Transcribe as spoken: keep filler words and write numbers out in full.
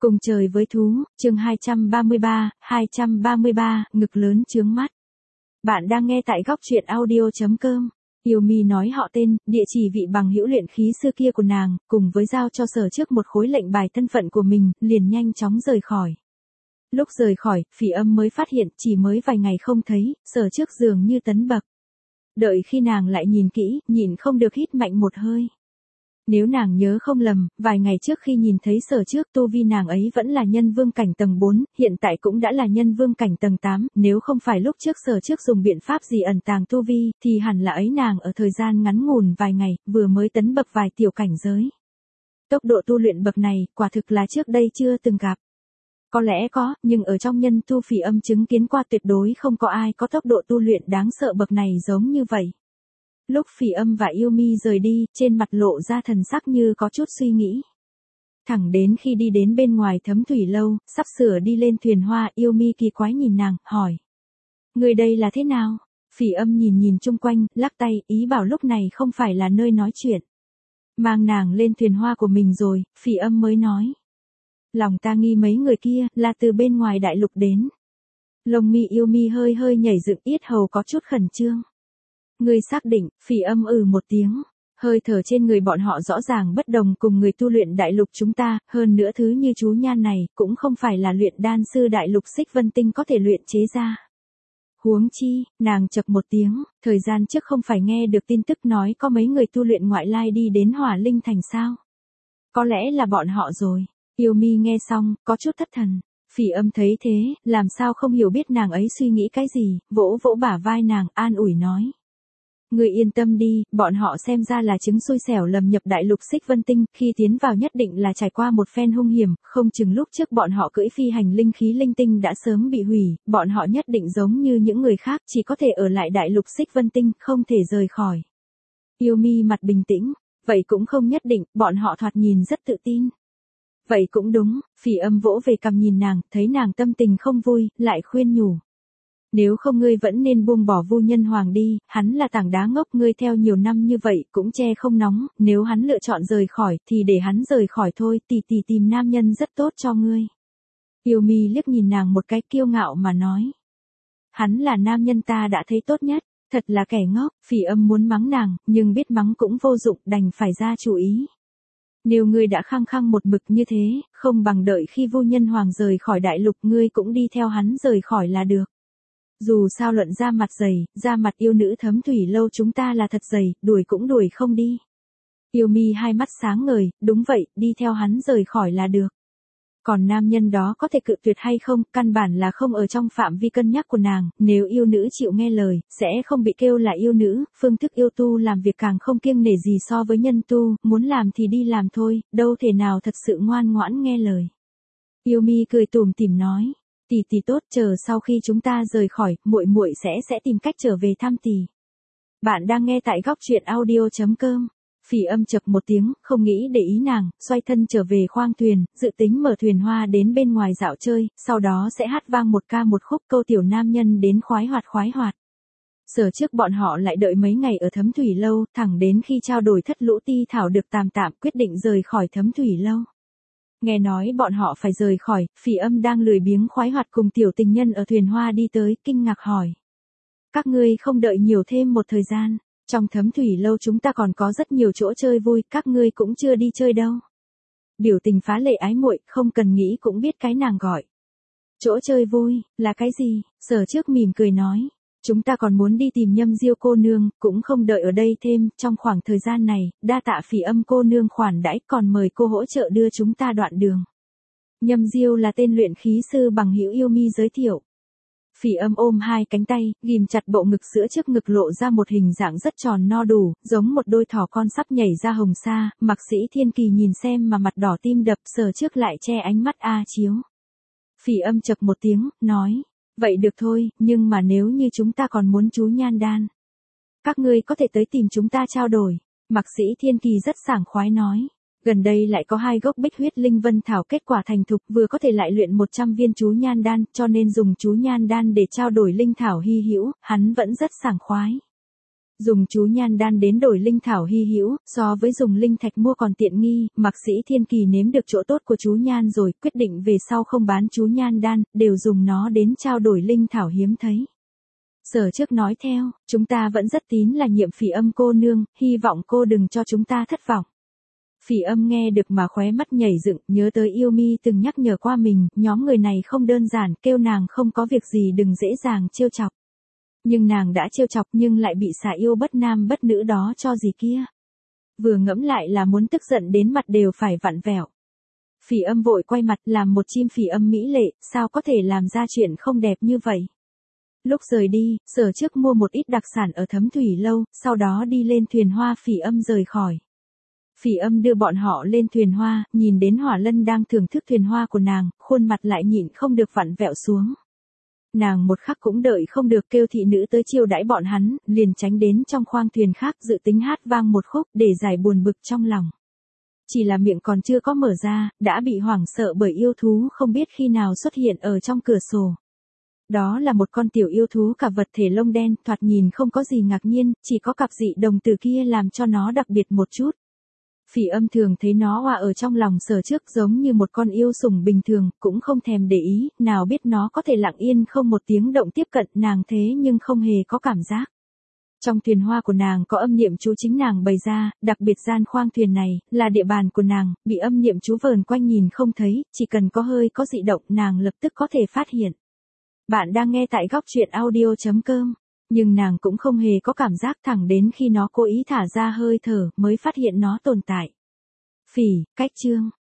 Cùng trời với thú, chương hai trăm ba mươi ba, hai trăm ba mươi ba, ngực lớn chướng mắt. Bạn đang nghe tại góc truyện audio chấm com. Yumi nói họ tên, địa chỉ vị bằng hữu luyện khí xưa kia của nàng, cùng với giao cho Sở Trước một khối lệnh bài thân phận của mình, liền nhanh chóng rời khỏi. Lúc rời khỏi, Phỉ Âm mới phát hiện chỉ mới vài ngày không thấy, Sở Trước dường như tấn bậc. Đợi khi nàng lại nhìn kỹ, nhìn không được hít mạnh một hơi. Nếu nàng nhớ không lầm, vài ngày trước khi nhìn thấy Sở Trước, tu vi nàng ấy vẫn là nhân vương cảnh tầng bốn, hiện tại cũng đã là nhân vương cảnh tầng tám, nếu không phải lúc trước Sở Trước dùng biện pháp gì ẩn tàng tu vi, thì hẳn là ấy nàng ở thời gian ngắn ngủn vài ngày, vừa mới tấn bậc vài tiểu cảnh giới. Tốc độ tu luyện bậc này, quả thực là trước đây chưa từng gặp. Có lẽ có, nhưng ở trong nhân tu Phỉ Âm chứng kiến qua tuyệt đối không có ai có tốc độ tu luyện đáng sợ bậc này giống như vậy. Lúc Phỉ Âm và Yumi rời đi, trên mặt lộ ra thần sắc như có chút suy nghĩ. Thẳng đến khi đi đến bên ngoài Thấm Thủy Lâu, sắp sửa đi lên thuyền hoa, Yumi kỳ quái nhìn nàng, hỏi. Người đây là thế nào? Phỉ Âm nhìn nhìn chung quanh, lắc tay, ý bảo lúc này không phải là nơi nói chuyện. Mang nàng lên thuyền hoa của mình rồi, Phỉ Âm mới nói. Lòng ta nghi mấy người kia, là từ bên ngoài đại lục đến. Lông mi Yumi hơi hơi nhảy dựng, yết hầu có chút khẩn trương. Người xác định, Phỉ Âm ừ một tiếng. Hơi thở trên người bọn họ rõ ràng bất đồng cùng người tu luyện đại lục chúng ta, hơn nữa thứ như chú nhan này, cũng không phải là luyện đan sư đại lục Xích Vân Tinh có thể luyện chế ra. Huống chi, nàng chậc một tiếng, thời gian trước không phải nghe được tin tức nói có mấy người tu luyện ngoại lai đi đến Hỏa Linh Thành sao? Có lẽ là bọn họ rồi. Yumi nghe xong, có chút thất thần. Phỉ Âm thấy thế, làm sao không hiểu biết nàng ấy suy nghĩ cái gì, vỗ vỗ bả vai nàng, an ủi nói. Người yên tâm đi, bọn họ xem ra là chứng xui xẻo lầm nhập đại lục Xích Vân Tinh, khi tiến vào nhất định là trải qua một phen hung hiểm, không chừng lúc trước bọn họ cưỡi phi hành linh khí linh tinh đã sớm bị hủy, bọn họ nhất định giống như những người khác chỉ có thể ở lại đại lục Xích Vân Tinh, không thể rời khỏi. Yumi mặt bình tĩnh, vậy cũng không nhất định, bọn họ thoạt nhìn rất tự tin. Vậy cũng đúng, Phỉ Âm vỗ về cằm nhìn nàng, thấy nàng tâm tình không vui, lại khuyên nhủ. Nếu không ngươi vẫn nên buông bỏ Vu Nhân Hoàng đi, hắn là tảng đá ngốc, ngươi theo nhiều năm như vậy cũng che không nóng, nếu hắn lựa chọn rời khỏi thì để hắn rời khỏi thôi, tỷ tỷ tìm nam nhân rất tốt cho ngươi. Yumi liếc nhìn nàng một cái kiêu ngạo mà nói. Hắn là nam nhân ta đã thấy tốt nhất, thật là kẻ ngốc, Phỉ Âm muốn mắng nàng, nhưng biết mắng cũng vô dụng, đành phải ra chủ ý. Nếu ngươi đã khăng khăng một mực như thế, không bằng đợi khi Vu Nhân Hoàng rời khỏi đại lục ngươi cũng đi theo hắn rời khỏi là được. Dù sao luận ra mặt dày, ra mặt yêu nữ Thấm Thủy Lâu chúng ta là thật dày, đuổi cũng đuổi không đi. Yumi hai mắt sáng ngời, đúng vậy, đi theo hắn rời khỏi là được. Còn nam nhân đó có thể cự tuyệt hay không, căn bản là không ở trong phạm vi cân nhắc của nàng, nếu yêu nữ chịu nghe lời, sẽ không bị kêu là yêu nữ, phương thức yêu tu làm việc càng không kiêng nể gì so với nhân tu, muốn làm thì đi làm thôi, đâu thể nào thật sự ngoan ngoãn nghe lời. Yumi cười tủm tỉm nói. Tỷ tỷ tốt, chờ sau khi chúng ta rời khỏi, muội muội sẽ sẽ tìm cách trở về thăm tỷ. Bạn đang nghe tại góc truyện audio chấm com. Phỉ Âm chậc một tiếng, không nghĩ để ý nàng, xoay thân trở về khoang thuyền, dự tính mở thuyền hoa đến bên ngoài dạo chơi, sau đó sẽ hát vang một ca một khúc câu tiểu nam nhân đến khoái hoạt khoái hoạt. Sở Trước bọn họ lại đợi mấy ngày ở Thấm Thủy Lâu, thẳng đến khi trao đổi thất lũ ti thảo được tạm tạm quyết định rời khỏi Thấm Thủy Lâu. Nghe nói bọn họ phải rời khỏi, Phỉ Âm đang lười biếng khoái hoạt cùng tiểu tình nhân ở thuyền hoa đi tới, kinh ngạc hỏi. Các ngươi không đợi nhiều thêm một thời gian, trong Thấm Thủy Lâu chúng ta còn có rất nhiều chỗ chơi vui, các ngươi cũng chưa đi chơi đâu. Biểu tình phá lệ ái muội, không cần nghĩ cũng biết cái nàng gọi. Chỗ chơi vui, là cái gì? Sở Trước mỉm cười nói. Chúng ta còn muốn đi tìm Nhâm Diêu cô nương, cũng không đợi ở đây thêm, trong khoảng thời gian này, đa tạ Phỉ Âm cô nương khoản đãi, còn mời cô hỗ trợ đưa chúng ta đoạn đường. Nhâm Diêu là tên luyện khí sư bằng hữu Yumi giới thiệu. Phỉ Âm ôm hai cánh tay, ghim chặt bộ ngực sữa trước ngực lộ ra một hình dạng rất tròn no đủ, giống một đôi thỏ con sắp nhảy ra hồng sa, Mạc Sĩ Thiên Kỳ nhìn xem mà mặt đỏ tim đập, Sở Trước lại che ánh mắt a chiếu. Phỉ Âm chậc một tiếng, nói. Vậy được thôi, nhưng mà nếu như chúng ta còn muốn chú nhan đan, các ngươi có thể tới tìm chúng ta trao đổi. Mạc Sĩ Thiên Kỳ rất sảng khoái nói. Gần đây lại có hai gốc Bích Huyết Linh Vân Thảo kết quả thành thục, vừa có thể lại luyện một trăm viên chú nhan đan, cho nên dùng chú nhan đan để trao đổi linh thảo hy hữu, hắn vẫn rất sảng khoái. Dùng chú nhan đan đến đổi linh thảo hy hữu, so với dùng linh thạch mua còn tiện nghi, Mạc Sĩ Thiên Kỳ nếm được chỗ tốt của chú nhan rồi, quyết định về sau không bán chú nhan đan, đều dùng nó đến trao đổi linh thảo hiếm thấy. Sở Trước nói theo, chúng ta vẫn rất tín là nhiệm Phỉ Âm cô nương, hy vọng cô đừng cho chúng ta thất vọng. Phỉ Âm nghe được mà khóe mắt nhảy dựng, nhớ tới Yêu Mi từng nhắc nhở qua mình, nhóm người này không đơn giản, kêu nàng không có việc gì đừng dễ dàng trêu chọc. Nhưng nàng đã trêu chọc nhưng lại bị xà yêu bất nam bất nữ đó cho gì kia. Vừa ngẫm lại là muốn tức giận đến mặt đều phải vặn vẹo. Phỉ Âm vội quay mặt làm một chim phỉ âm mỹ lệ, sao có thể làm ra chuyện không đẹp như vậy. Lúc rời đi, Sở Trước mua một ít đặc sản ở Thấm Thủy Lâu, sau đó đi lên thuyền hoa Phỉ Âm rời khỏi. Phỉ Âm đưa bọn họ lên thuyền hoa, nhìn đến Hỏa Lân đang thưởng thức thuyền hoa của nàng, khuôn mặt lại nhịn không được vặn vẹo xuống. Nàng một khắc cũng đợi không được kêu thị nữ tới chiêu đãi bọn hắn, liền tránh đến trong khoang thuyền khác dự tính hát vang một khúc để giải buồn bực trong lòng. Chỉ là miệng còn chưa có mở ra, đã bị hoảng sợ bởi yêu thú không biết khi nào xuất hiện ở trong cửa sổ. Đó là một con tiểu yêu thú cả vật thể lông đen, thoạt nhìn không có gì ngạc nhiên, chỉ có cặp dị đồng tử kia làm cho nó đặc biệt một chút. Phỉ Âm thường thấy nó hòa ở trong lòng Sở Trước giống như một con yêu sủng bình thường, cũng không thèm để ý, nào biết nó có thể lặng yên không một tiếng động tiếp cận nàng thế nhưng không hề có cảm giác. Trong thuyền hoa của nàng có âm niệm chú chính nàng bày ra, đặc biệt gian khoang thuyền này, là địa bàn của nàng, bị âm niệm chú vờn quanh nhìn không thấy, chỉ cần có hơi có dị động nàng lập tức có thể phát hiện. Bạn đang nghe tại góc truyện audio chấm com. Nhưng nàng cũng không hề có cảm giác thẳng đến khi nó cố ý thả ra hơi thở mới phát hiện nó tồn tại. Phỉ, cách chương.